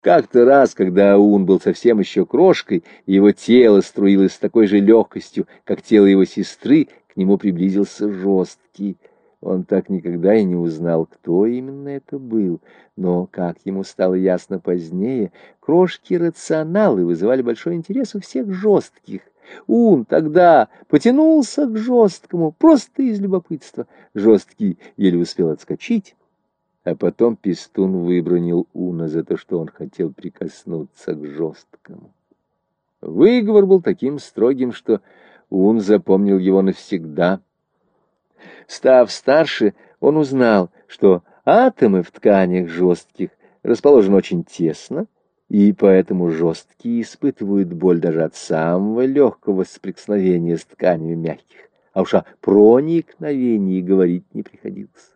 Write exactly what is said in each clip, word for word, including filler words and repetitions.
Как-то раз, когда Аун был совсем еще крошкой, и его тело струилось с такой же легкостью, как тело его сестры, к нему приблизился Жесткий. Он так никогда и не узнал, кто именно это был, но, как ему стало ясно позднее, крошки-рационалы вызывали большой интерес у всех Жестких. Ун тогда потянулся к Жесткому просто из любопытства. Жесткий еле успел отскочить. А потом Пистун выбронил Уна за то, что он хотел прикоснуться к Жесткому. Выговор был таким строгим, что Ун запомнил его навсегда. Став старше, он узнал, что атомы в тканях жестких расположены очень тесно, и поэтому жесткие испытывают боль даже от самого легкого соприкосновения с тканями мягких, а уж о проникновении говорить не приходилось.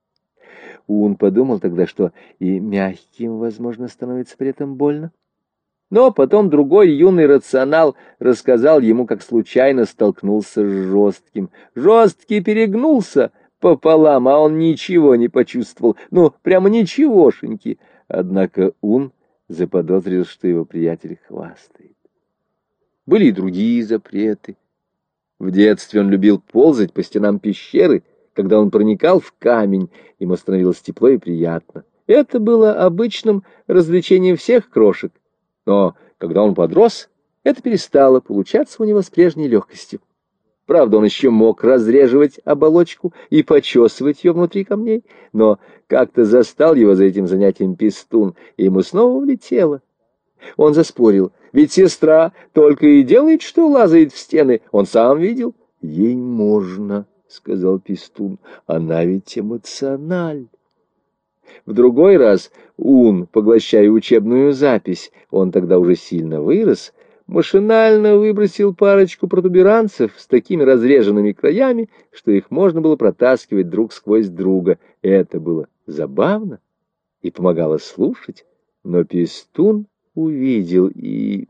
Ун подумал тогда, что и мягким, возможно, становится при этом больно. Но потом другой юный рационал рассказал ему, как случайно столкнулся с Жестким. Жесткий перегнулся пополам, а он ничего не почувствовал. Ну, прямо ничегошеньки. Однако Ун заподозрил, что его приятель хвастает. Были и другие запреты. В детстве он любил ползать по стенам пещеры. Когда он проникал в камень, ему становилось тепло и приятно. Это было обычным развлечением всех крошек. Но когда он подрос, это перестало получаться у него с прежней легкостью. Правда, он еще мог разреживать оболочку и почесывать ее внутри камней, но как-то застал его за этим занятием Пистун, и ему снова влетело. Он заспорил, ведь сестра только и делает, что лазает в стены, он сам видел. Ей можно, — сказал Пистун, — она ведь эмоциональ. В другой раз Ун, поглощая учебную запись, он тогда уже сильно вырос, машинально выбросил парочку протуберанцев с такими разреженными краями, что их можно было протаскивать друг сквозь друга. Это было забавно и помогало слушать, но Пистун увидел и...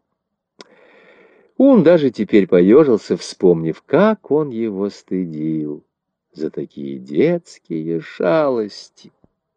Ун даже теперь поежился, вспомнив, как он его стыдил за такие детские шалости.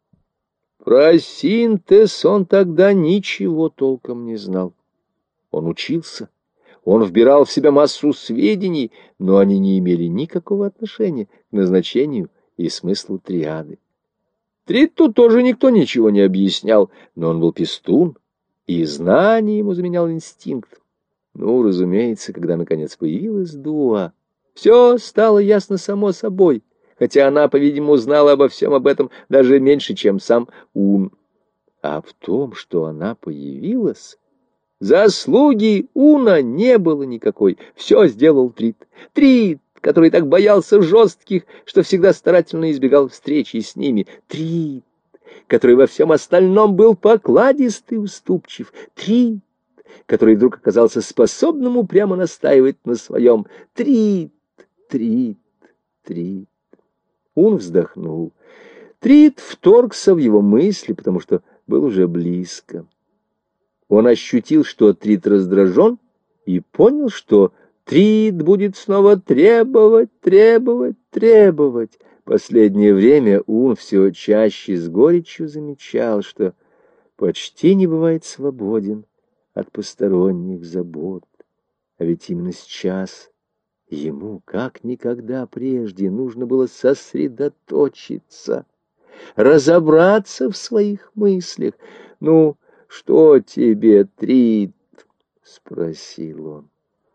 Про синтез он тогда ничего толком не знал. Он учился, он вбирал в себя массу сведений, но они не имели никакого отношения к назначению и смыслу триады. Тритту тоже никто ничего не объяснял, но он был пистун, и знание ему заменял инстинкт. Ну, разумеется, когда наконец появилась Дуа, все стало ясно само собой, хотя она, по-видимому, знала обо всем об этом даже меньше, чем сам Ун. А в том, что она появилась, заслуги Уна не было никакой. Все сделал Трит. Трит, который так боялся жестких, что всегда старательно избегал встречи с ними. Трит, который во всем остальном был покладист и уступчив. Трит, который вдруг оказался способным упрямо настаивать на своем. Трит, Трит, Трит. Ун вздохнул. Трит вторгся в его мысли, потому что был уже близко. Он ощутил, что Трит раздражен, и понял, что Трит будет снова требовать, требовать, требовать. Последнее время Ун все чаще с горечью замечал, что почти не бывает свободен от посторонних забот. А ведь именно сейчас ему, как никогда прежде, нужно было сосредоточиться, разобраться в своих мыслях. «Ну, что тебе, Трит?» — спросил он.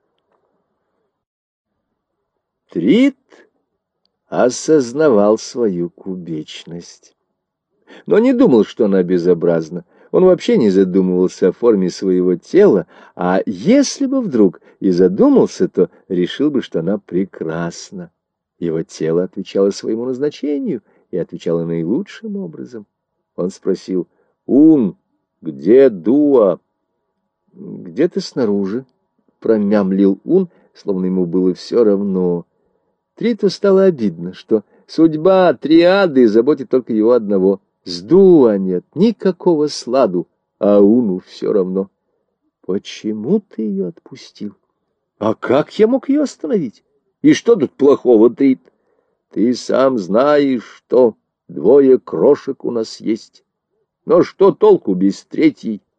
Трит осознавал свою кубечность, но не думал, что она безобразна. Он вообще не задумывался о форме своего тела, а если бы вдруг и задумался, то решил бы, что она прекрасна. Его тело отвечало своему назначению и отвечало наилучшим образом. Он спросил: «Ун, где Дуа?» «Где-то снаружи», — промямлил Ун, словно ему было все равно. Триту стало обидно, что судьба триады заботит только его одного. С Дуа нет никакого сладу, а Уну все равно. «Почему ты ее отпустил?» «А как я мог ее остановить? И что тут плохого, Трит? Ты сам знаешь, что двое крошек у нас есть. Но что толку без третьей?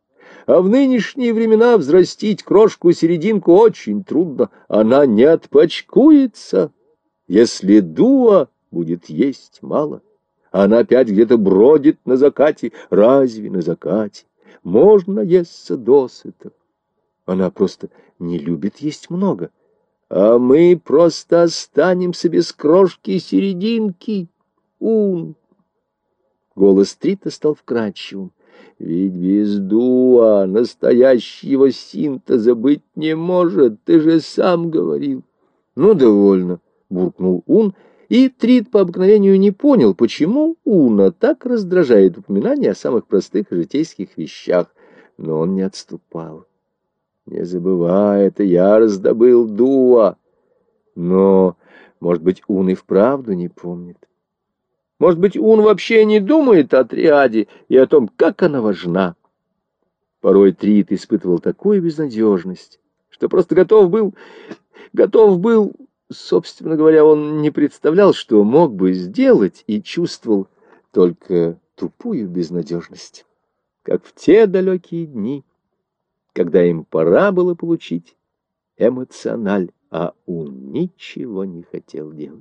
А в нынешние времена взрастить крошку-серединку очень трудно. Она не отпочкуется, если дуа будет есть мало. Она опять где-то бродит на закате. Разве на закате можно наесться досыта? Она просто не любит есть много. А мы просто останемся без крошки-серединки. Ун. Голос Трита стал вкрадчивым. Ведь без дуа настоящего синтеза быть не может, ты же сам говорил. Ну, довольно, буркнул Ун, и Трит по обыкновению не понял, почему Уна так раздражает упоминание о самых простых и житейских вещах. Но он не отступал. Не забывай, это я раздобыл дуа. Но, может быть, Ун и вправду не помнит. Может быть, Ун вообще не думает о триаде и о том, как она важна. Порой Трит испытывал такую безнадежность, что просто готов был, готов был, собственно говоря, он не представлял, что мог бы сделать, и чувствовал только тупую безнадежность, как в те далекие дни, когда им пора было получить эмоциональ, а Ун ничего не хотел делать.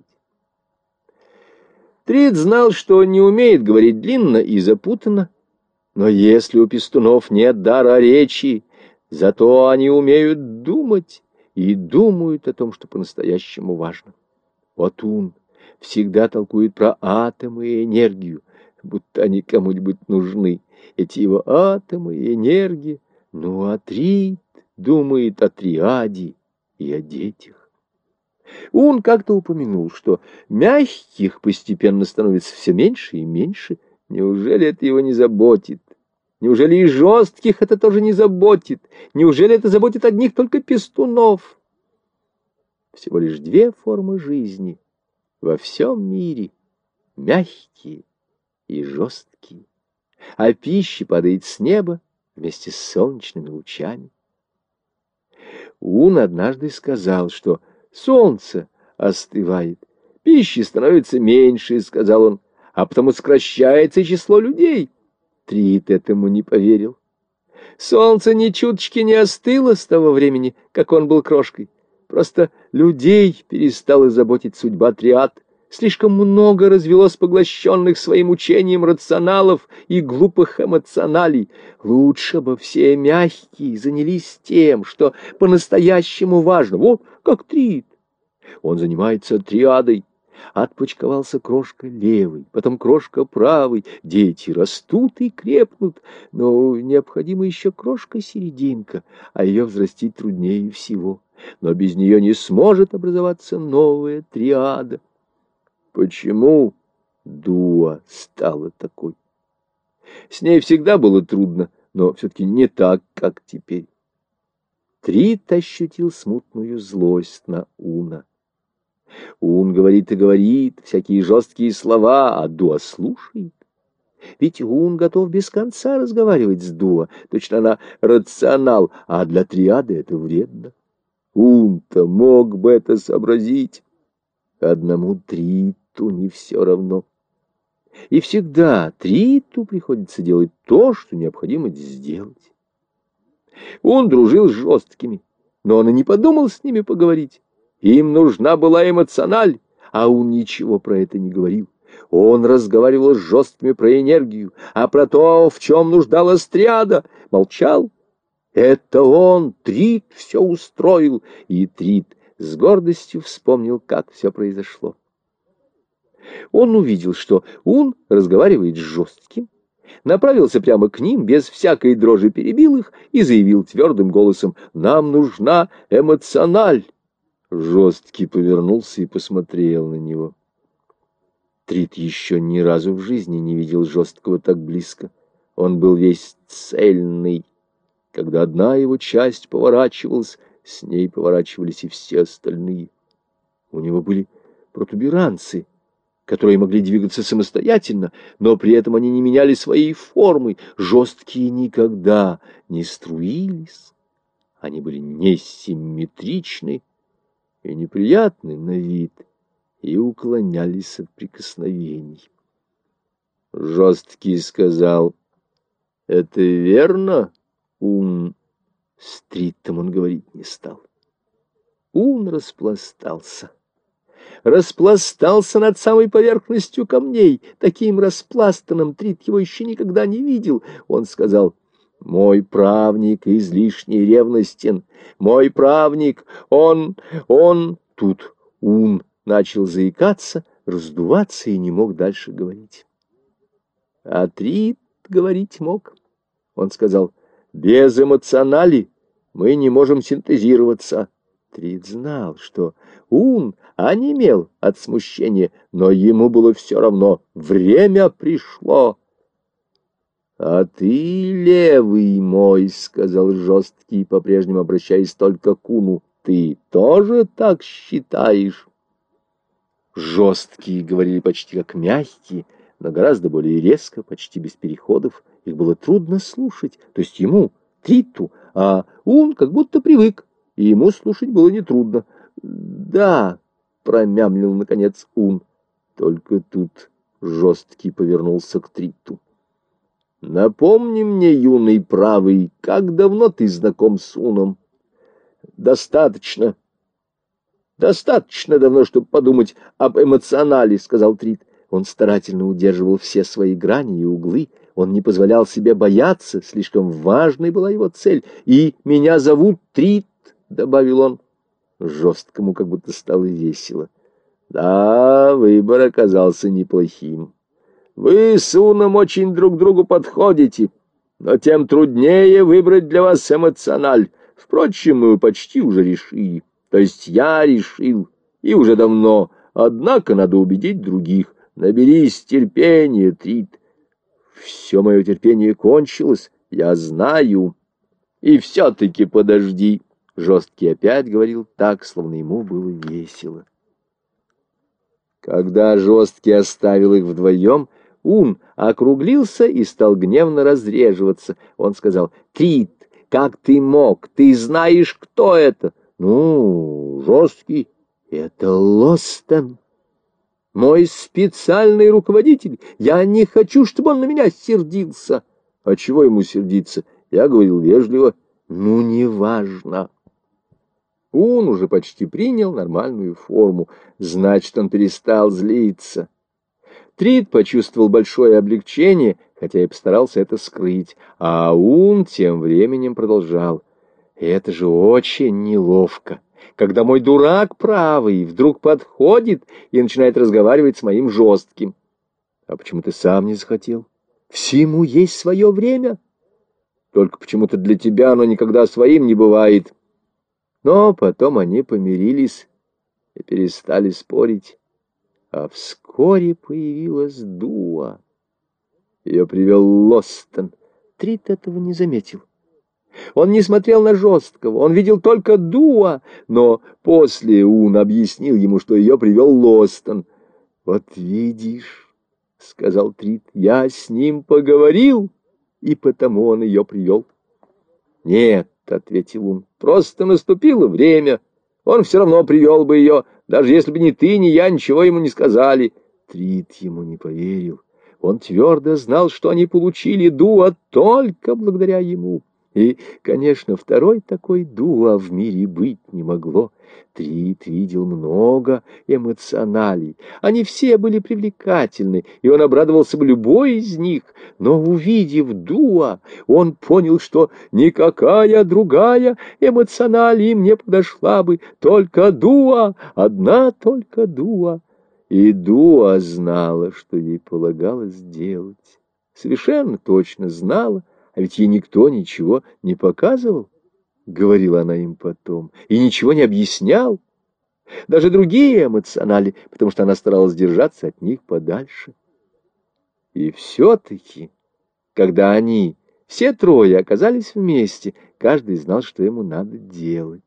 Трит знал, что не умеет говорить длинно и запутанно, но если у пестунов нет дара речи, зато они умеют думать и думают о том, что по-настоящему важно. Вот Ун всегда толкует про атомы и энергию, будто они кому-нибудь нужны, эти его атомы и энергия. Ну а Трит думает о триаде и о детях. Он как-то упомянул, что мягких постепенно становится все меньше и меньше. Неужели это его не заботит? Неужели и жестких это тоже не заботит? Неужели это заботит одних только пестунов? Всего лишь две формы жизни во всем мире — мягкие и жесткие. А пища падает с неба вместе с солнечными лучами. Ун однажды сказал, что солнце остывает, пищи становится меньше, сказал он, а потому сокращается число людей. Трит этому не поверил. Солнце ни чуточки не остыло с того времени, как он был крошкой. Просто людей перестала заботить судьба триад. Слишком много развелось поглощенных своим учением рационалов и глупых эмоционалей. Лучше бы все мягкие занялись тем, что по-настоящему важно. Вот как Трит. Он занимается триадой. Отпочковался крошка левый, потом крошка правый. Дети растут и крепнут, но необходима еще крошка-серединка, а ее взрастить труднее всего. Но без нее не сможет образоваться новая триада. Почему дуа стала такой? С ней всегда было трудно, но все-таки не так, как теперь. Трит ощутил смутную злость на Уна. Ун говорит и говорит всякие жесткие слова, а дуа слушает. Ведь Ун готов без конца разговаривать с дуа, точно она рационал, а для триады это вредно. Ун-то мог бы это сообразить. Одному Триту не все равно. И всегда Триту приходится делать то, что необходимо сделать. Он дружил с жесткими, но он и не подумал с ними поговорить. Им нужна была эмоциональ, а он ничего про это не говорил. Он разговаривал с жесткими про энергию, а про то, в чем нуждалась триада, молчал. Это он, Трит, все устроил, и Трит с гордостью вспомнил, как все произошло. Он увидел, что Ун разговаривает с жестким, направился прямо к ним, без всякой дрожи перебил их и заявил твердым голосом: «Нам нужна эмоциональ». Жесткий повернулся и посмотрел на него. Трит еще ни разу в жизни не видел жесткого так близко. Он был весь цельный. Когда одна его часть поворачивалась, с ней поворачивались и все остальные. У него были протуберанцы, которые могли двигаться самостоятельно, но при этом они не меняли своей формы. Жесткие никогда не струились. Они были несимметричны и неприятны на вид, и уклонялись от прикосновений. Жесткий сказал: «Это верно, Ун с Триттом он говорить не стал. Ун распластался. Распластался над самой поверхностью камней. Таким распластанным Трит его еще никогда не видел. Он сказал: «Мой правник излишне ревностен. Мой правник, он, он...» Тут Ун начал заикаться, раздуваться и не мог дальше говорить. А Трит говорить мог. Он сказал: «Без эмоционали мы не можем синтезироваться». Трит знал, что Ун онемел от смущения, но ему было все равно. Время пришло. «А ты, левый мой, — сказал жесткий, по-прежнему обращаясь только к Уну, — ты тоже так считаешь?» Жесткие говорили почти как мягкие, но гораздо более резко, почти без переходов. Их было трудно слушать, то есть ему, Триту, а Ун как будто привык, и ему слушать было нетрудно. «Да, — промямлил, наконец, Ун. Только тут жесткий повернулся к Триту. «Напомни мне, юный правый, как давно ты знаком с Уном?» «Достаточно. Достаточно давно, чтобы подумать об эмоционале», — сказал Трит. Он старательно удерживал все свои грани и углы. Он не позволял себе бояться, слишком важной была его цель. «И меня зовут Трит», — добавил он. Жесткому как будто стало весело. «Да, выбор оказался неплохим. Вы с Уном очень друг другу подходите, но тем труднее выбрать для вас эмоциональ. Впрочем, мы почти уже решили. То есть я решил, и уже давно. Однако надо убедить других. Наберись терпения, Трит. Все мое терпение кончилось, я знаю. И все-таки подожди». Жесткий опять говорил так, словно ему было весело. Когда Жесткий оставил их вдвоем, Ун округлился и стал гневно разреживаться. Он сказал: «Трит, как ты мог? Ты знаешь, кто это?» «Ну, Жесткий, это Лостон, мой специальный руководитель. Я не хочу, чтобы он на меня сердился». «А чего ему сердиться? Я говорил вежливо». «Ну, неважно». Ун уже почти принял нормальную форму, значит, он перестал злиться. Трит почувствовал большое облегчение, хотя и постарался это скрыть, а Ун тем временем продолжал: «Это же очень неловко, когда мой дурак правый вдруг подходит и начинает разговаривать с моим жестким. А почему ты сам не захотел? Всему есть свое время. Только почему-то для тебя оно никогда своим не бывает». Но потом они помирились и перестали спорить. А вскоре появилась Дуа. Ее привел Лостон. Трит этого не заметил. Он не смотрел на Жесткого, он видел только Дуа, но после Ун объяснил ему, что ее привел Лостон. «Вот видишь, — сказал Трит, — я с ним поговорил, и потому он ее привел». «Нет, — ответил он, — просто наступило время. Он все равно привел бы ее, даже если бы ни ты, ни я ничего ему не сказали». Трит ему не поверил. Он твердо знал, что они получили Дуа только благодаря ему. И, конечно, второй такой Дуа в мире быть не могло. Трит видел много эмоционалей. Они все были привлекательны, и он обрадовался бы любой из них. Но, увидев Дуа, он понял, что никакая другая эмоциональ им не подошла бы. Только Дуа, одна только Дуа. И Дуа знала, что ей полагалось делать. Совершенно точно знала, а ведь ей никто ничего не показывал, — говорила она им потом, — и ничего не объяснял. Даже другие эмоционали, потому что она старалась держаться от них подальше. И все-таки, когда они, все трое, оказались вместе, каждый знал, что ему надо делать.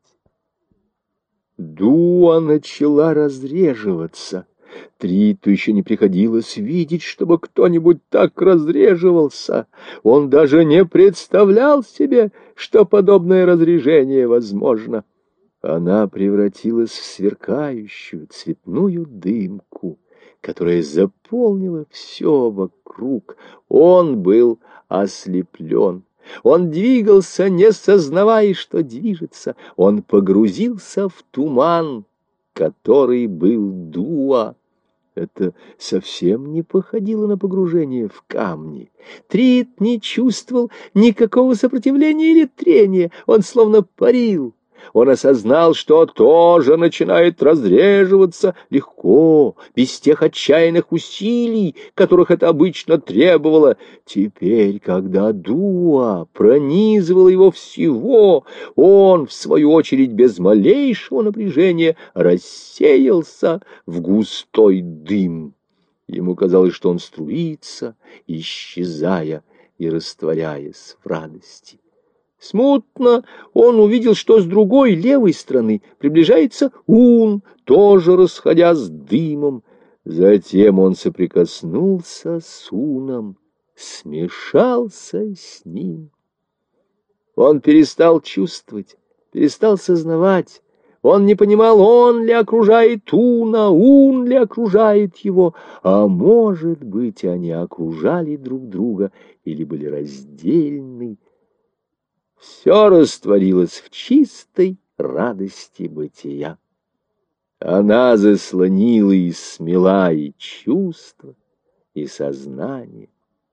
Дуа начала разреживаться. Триту еще не приходилось видеть, чтобы кто-нибудь так разреживался. Он даже не представлял себе, что подобное разрежение возможно. Она превратилась в сверкающую цветную дымку, которая заполнила все вокруг. Он был ослеплен. Он двигался, не сознавая, что движется. Он погрузился в туман, который был Дуа. Это совсем не походило на погружение в камни. Трит не чувствовал никакого сопротивления или трения. Он словно парил. Он осознал, что тоже начинает разреживаться легко, без тех отчаянных усилий, которых это обычно требовало. Теперь, когда Дуа пронизывала его всего, он, в свою очередь, без малейшего напряжения рассеялся в густой дым. Ему казалось, что он струится, исчезая и растворяясь в радости. Смутно он увидел, что с другой, левой стороны приближается Ун, тоже расходя с дымом. Затем он соприкоснулся с Уном, смешался с ним. Он перестал чувствовать, перестал сознавать. Он не понимал, он ли окружает Уна, Ун ли окружает его, а может быть, они окружали друг друга или были раздельны. Все растворилось в чистой радости бытия. Она заслонила и смела и чувства, и сознание.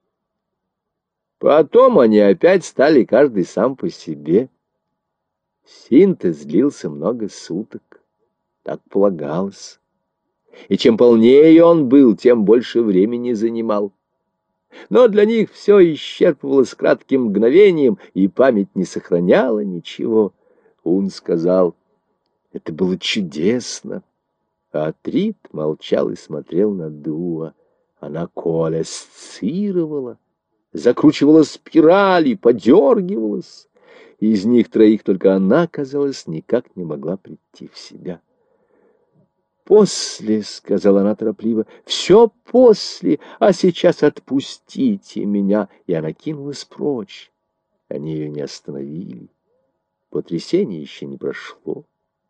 Потом они опять стали каждый сам по себе. Синтез длился много суток, так полагалось. И чем полнее он был, тем больше времени занимал. Но для них все исчерпывалось кратким мгновением, и память не сохраняла ничего. Ун сказал, это было чудесно. А Трит молчал и смотрел на Дуа. Она коалесцировала, закручивала спирали, подергивалась. Из них троих только она, казалось, никак не могла прийти в себя. «После», — сказала она торопливо, — «все после, а сейчас отпустите меня». И она кинулась прочь. Они ее не остановили. Потрясение еще не прошло.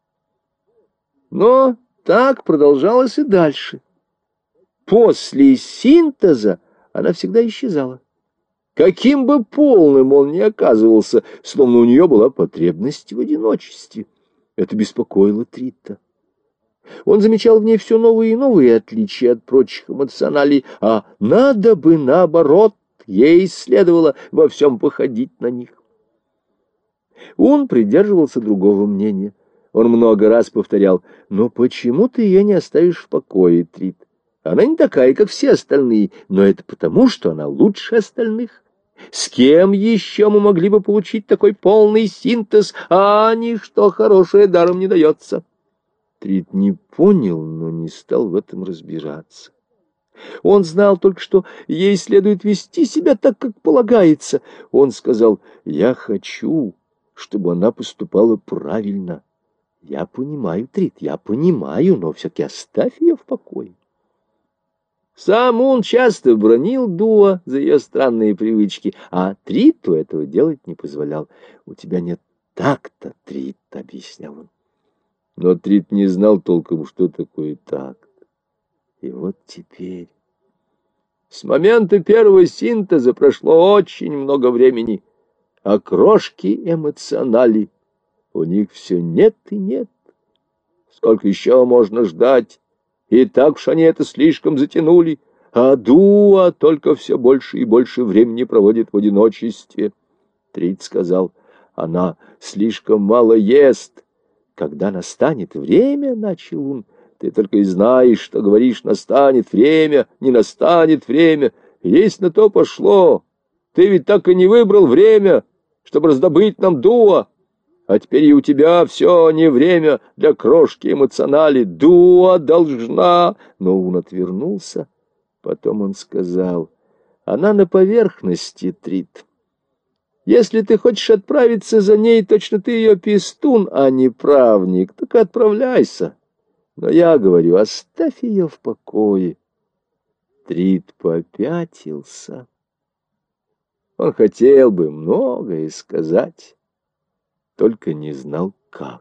Но так продолжалось и дальше. После синтеза она всегда исчезала. Каким бы полным он ни оказывался, словно у нее была потребность в одиночестве. Это беспокоило Трита. Он замечал в ней все новые и новые отличия от прочих эмоционалей, а надо бы, наоборот, ей следовало во всем походить на них. Он придерживался другого мнения. Он много раз повторял, «Но почему ты ее не оставишь в покое, Трит? Она не такая, как все остальные, но это потому, что она лучше остальных. С кем еще мы могли бы получить такой полный синтез, а ничто хорошее даром не дается?» Трит не понял, но не стал в этом разбираться. Он знал только, что ей следует вести себя так, как полагается. Он сказал, «Я хочу, чтобы она поступала правильно. Я понимаю, Трит, я понимаю, но все-таки оставь ее в покое». Сам он часто бранил Дуа за ее странные привычки, а Триту этого делать не позволял. «У тебя нет такта, Трит», — объяснял он. Но Трит не знал толком, что такое такт. И вот теперь... С момента первого синтеза прошло очень много времени, а крошки эмоционали у них все нет и нет. Сколько еще можно ждать? И так уж они это слишком затянули, а Дуа только все больше и больше времени проводит в одиночестве. Трит сказал, она слишком мало ест. Когда настанет время, — начал он, — ты только и знаешь, что говоришь, настанет время, не настанет время. Есть на то пошло. Ты ведь так и не выбрал время, чтобы раздобыть нам Дуа. А теперь и у тебя все не время для крошки эмоционали. Дуа должна. Но он отвернулся. Потом он сказал, она на поверхности, Трит. Если ты хочешь отправиться за ней, точно ты ее пестун, а не правник, так отправляйся. Но я говорю, оставь ее в покое. Трит попятился. Он хотел бы многое сказать, только не знал, как.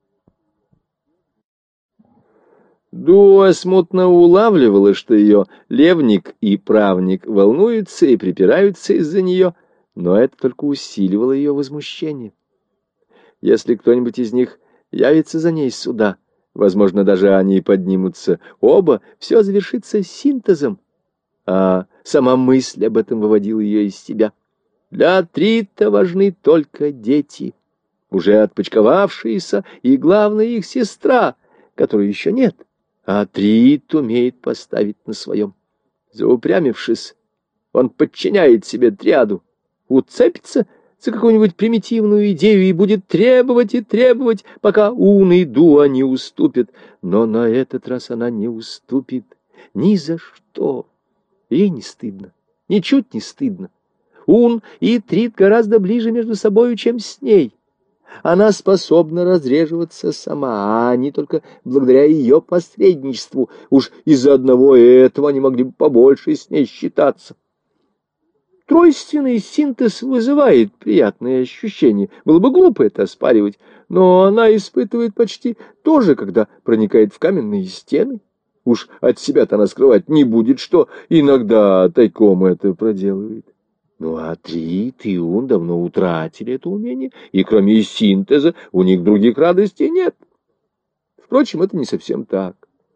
Дуа смутно улавливала, что ее левник и правник волнуются и припираются из-за нее, но это только усиливало ее возмущение. Если кто-нибудь из них явится за ней сюда, возможно, даже они поднимутся оба, все завершится синтезом, а сама мысль об этом выводила ее из себя. Для Трита важны только дети, уже отпочковавшиеся, и, главное, их сестра, которой еще нет, а Трит умеет поставить на своем. Заупрямившись, он подчиняет себе триаду, уцепится за какую-нибудь примитивную идею и будет требовать и требовать, пока Ун и Дуа не уступят. Но на этот раз она не уступит ни за что. Ей не стыдно, ничуть не стыдно. Ун и Трит гораздо ближе между собою, чем с ней. Она способна разреживаться сама, а они только благодаря ее посредничеству. Уж из-за одного этого они могли бы побольше с ней считаться. Тройственный синтез вызывает приятные ощущения. Было бы глупо это оспаривать, но она испытывает почти то же, когда проникает в каменные стены. Уж от себя-то она скрывать не будет, что иногда тайком это проделывает. Ну а Трит и Ун давно утратили это умение, и кроме синтеза у них других радостей нет. Впрочем, это не совсем так.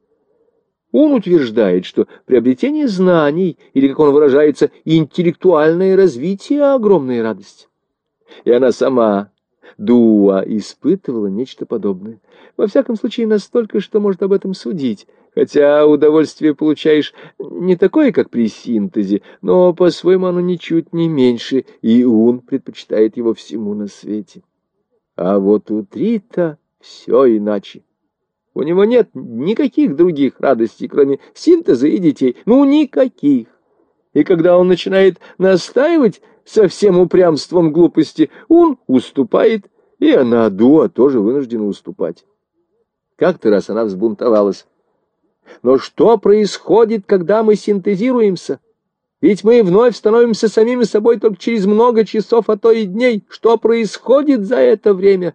Он утверждает, что приобретение знаний, или, как он выражается, интеллектуальное развитие — огромная радость. И она сама, Дуа, испытывала нечто подобное. Во всяком случае, настолько, что может об этом судить. Хотя удовольствие получаешь не такое, как при синтезе, но по-своему оно ничуть не меньше, и Ун предпочитает его всему на свете. А вот у Трита все иначе. У него нет никаких других радостей, кроме синтеза и детей. Ну, никаких. И когда он начинает настаивать со всем упрямством глупости, он уступает, и она, Дуа, тоже вынуждена уступать. Как-то раз она взбунтовалась. Но что происходит, когда мы синтезируемся? Ведь мы вновь становимся самими собой только через много часов, а то и дней. Что происходит за это время?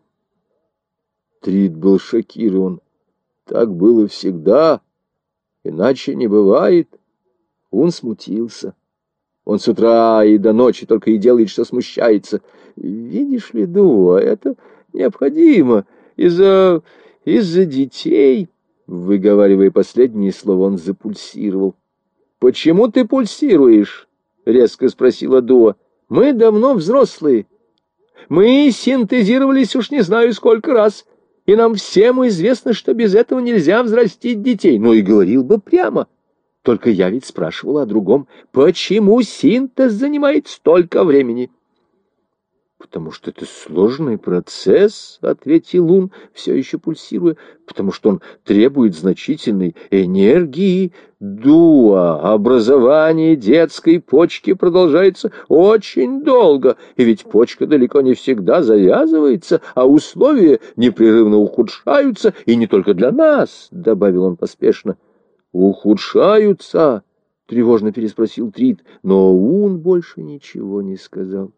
Трит был шокирован. Так было всегда, иначе не бывает. Он смутился. Он с утра и до ночи только и делает, что смущается. Видишь ли, Дуа, это необходимо из-за из-за детей. Выговаривая последние слова, он запульсировал. «Почему ты пульсируешь?» — резко спросила Дуа. «Мы давно взрослые. Мы синтезировались уж не знаю сколько раз, и нам всем известно, что без этого нельзя взрастить детей. Ну и говорил бы прямо. Только я ведь спрашивала о другом. Почему синтез занимает столько времени?» «Потому что это сложный процесс», — ответил Ун, все еще пульсируя, «потому что он требует значительной энергии. Дуа, образование детской почки продолжается очень долго, и ведь почка далеко не всегда завязывается, а условия непрерывно ухудшаются, и не только для нас», — добавил он поспешно. «Ухудшаются?» — тревожно переспросил Трит, но Ун больше ничего не сказал.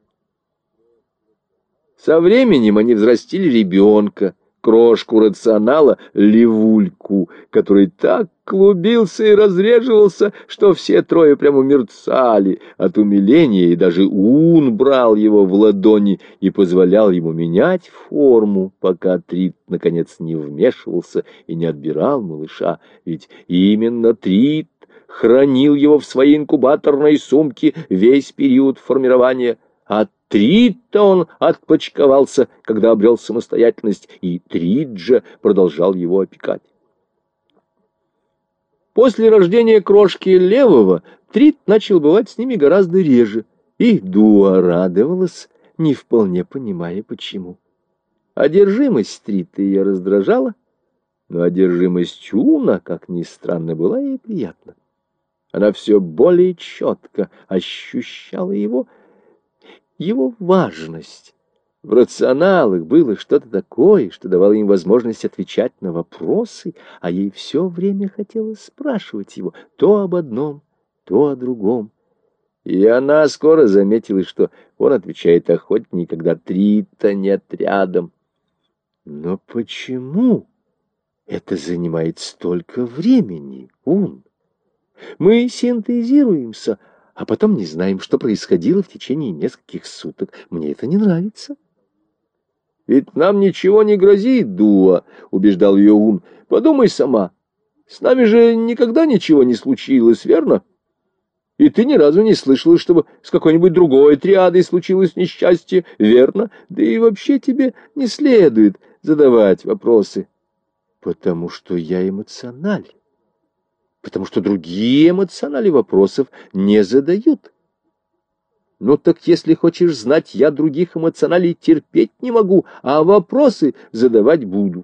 Со временем они взрастили ребенка, крошку рационала, Левульку, который так клубился и разреживался, что все трое прямо мерцали от умиления, и даже Ун брал его в ладони и позволял ему менять форму, пока Трит, наконец, не вмешивался и не отбирал малыша, ведь именно Трит хранил его в своей инкубаторной сумке весь период формирования. От Трит-то он отпочковался, когда обрел самостоятельность, и Трит же продолжал его опекать. После рождения крошки Левого Трит начал бывать с ними гораздо реже, и Дуа радовалась, не вполне понимая, почему. Одержимость Трита ее раздражала, но одержимость Уна, как ни странно, была ей приятна. Она все более четко ощущала его, его важность. В рационалах было что-то такое, что давало им возможность отвечать на вопросы, а ей все время хотелось спрашивать его то об одном, то о другом. И она скоро заметила, что он отвечает охотнее, когда Трита нет рядом. Но почему это занимает столько времени, Ун? Мы синтезируемся, а потом не знаем, что происходило в течение нескольких суток. Мне это не нравится. «Ведь нам ничего не грозит, Дуа», — убеждал ее Ун. «Подумай сама, с нами же никогда ничего не случилось, верно? И ты ни разу не слышала, чтобы с какой-нибудь другой триадой случилось несчастье, верно? Да и вообще тебе не следует задавать вопросы, потому что я эмоциональ, потому что другие эмоционали вопросов не задают». «Ну так если хочешь знать, я других эмоционалей терпеть не могу, а вопросы задавать буду».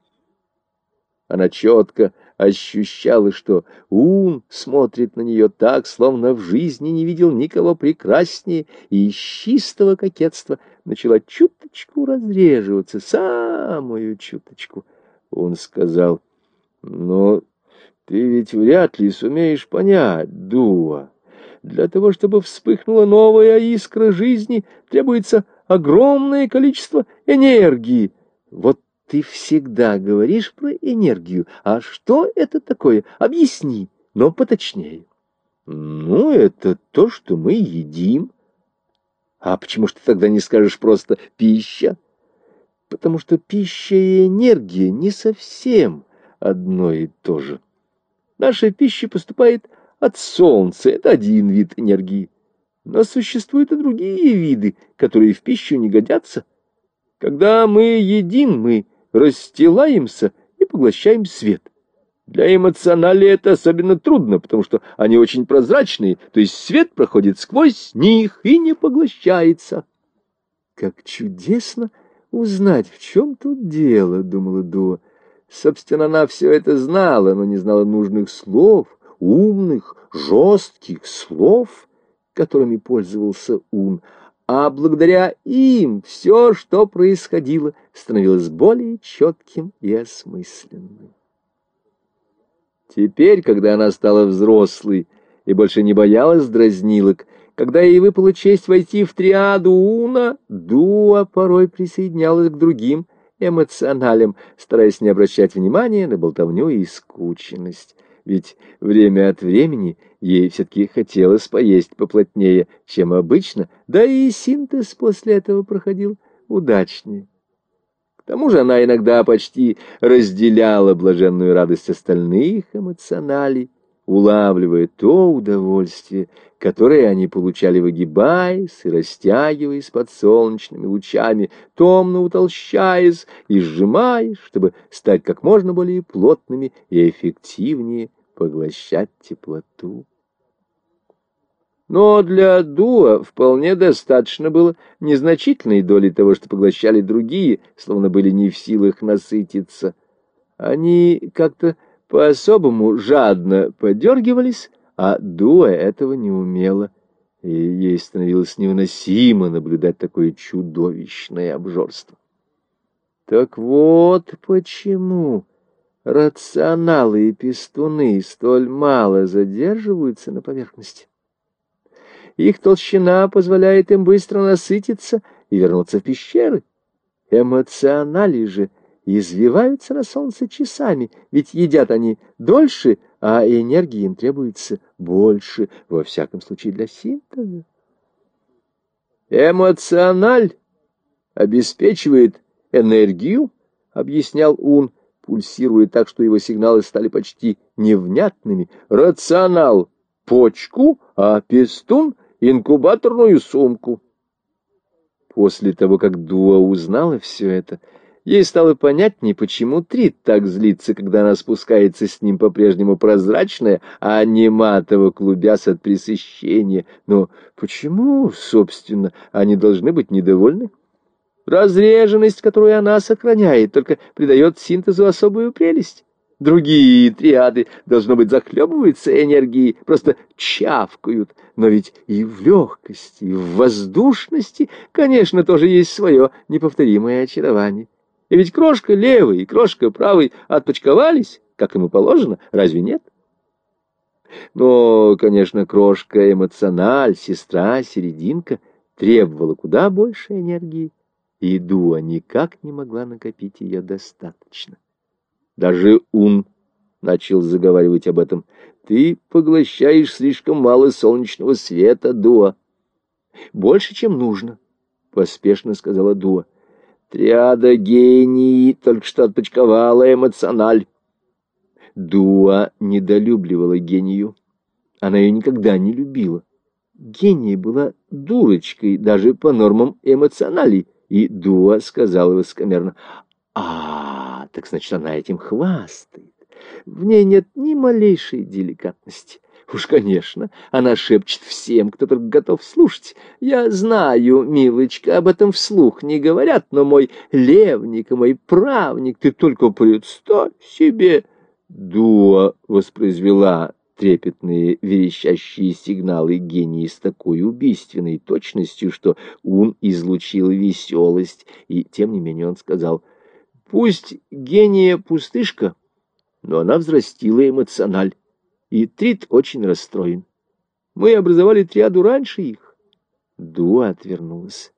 Она четко ощущала, что Ун смотрит на нее так, словно в жизни не видел никого прекраснее, и из чистого кокетства начала чуточку разреживаться, самую чуточку. Он сказал: «Но ты ведь вряд ли сумеешь понять, Дуа. Для того, чтобы вспыхнула новая искра жизни, требуется огромное количество энергии. Вот ты всегда говоришь про энергию. А что это такое? Объясни, но поточнее». «Ну, это то, что мы едим». «А почему ж ты тогда не скажешь просто «пища»?» «Потому что пища и энергия не совсем одно и то же. Наша пища поступает от солнца, это один вид энергии. Но существуют и другие виды, которые в пищу не годятся. Когда мы едим, мы расстилаемся и поглощаем свет. Для эмоционалей это особенно трудно, потому что они очень прозрачные, то есть свет проходит сквозь них и не поглощается». «Как чудесно узнать, в чем тут дело», — думала Дуа. Собственно, она все это знала, но не знала нужных слов, умных, жестких слов, которыми пользовался Ун. А благодаря им все, что происходило, становилось более четким и осмысленным. Теперь, когда она стала взрослой и больше не боялась дразнилок, когда ей выпала честь войти в триаду Уна, Дуа порой присоединялась к другим эмоционалям, стараясь не обращать внимания на болтовню и скученность. Ведь время от времени ей все-таки хотелось поесть поплотнее, чем обычно, да и синтез после этого проходил удачнее. К тому же она иногда почти разделяла блаженную радость остальных эмоционалей, улавливая то удовольствие, которое они получали, выгибаясь и растягиваясь под солнечными лучами, томно утолщаясь и сжимаясь, чтобы стать как можно более плотными и эффективнее поглощать теплоту. Но для Дуа вполне достаточно было незначительной доли того, что поглощали другие, словно были не в силах насытиться. Они как-то по-особому жадно подергивались, а Дуа этого не умела, и ей становилось невыносимо наблюдать такое чудовищное обжорство. Так вот почему рационалы и пестуны столь мало задерживаются на поверхности. Их толщина позволяет им быстро насытиться и вернуться в пещеры. Эмоционали же извиваются на солнце часами, ведь едят они дольше, а энергии им требуется больше, во всяком случае для синтеза. «Эмоциональ обеспечивает энергию», — объяснял Ун, пульсируя так, что его сигналы стали почти невнятными. «Рационал — почку, а пестун — инкубаторную сумку». После того, как Дуа узнала все это, ей стало понятнее, почему Трит так злится, когда она спускается с ним по-прежнему прозрачная, а не матово клубясь от пресыщения. Но почему, собственно, они должны быть недовольны? Разреженность, которую она сохраняет, только придает синтезу особую прелесть. Другие триады, должно быть, захлебываются энергией, просто чавкают. Но ведь и в легкости, и в воздушности, конечно, тоже есть свое неповторимое очарование. И ведь крошка левой и крошка правой отпочковались, как ему положено, разве нет? Но, конечно, крошка эмоциональ, сестра-серединка, требовала куда больше энергии, и Дуа никак не могла накопить ее достаточно. Даже Ун начал заговаривать об этом. Ты поглощаешь слишком мало солнечного света, Дуа. Больше, чем нужно, поспешно сказала Дуа. Триада гении только что отпочковала эмоциональ. Дуа недолюбливала гению. Она ее никогда не любила. Гения была дурочкой даже по нормам эмоционалей. И Дуа сказала высокомерно: «А, так значит, она этим хвастает. В ней нет ни малейшей деликатности. Уж, конечно, она шепчет всем, кто только готов слушать. Я знаю, милочка, об этом вслух не говорят, но мой левник и мой правник, ты только представь себе». Дуа воспроизвела трепетные верещащие сигналы гении с такой убийственной точностью, что Ун излучил веселость, и тем не менее он сказал: «Пусть гения пустышка, но она взрастила эмоциональ, и Трит очень расстроен. Мы образовали триаду раньше их». Дуа отвернулась.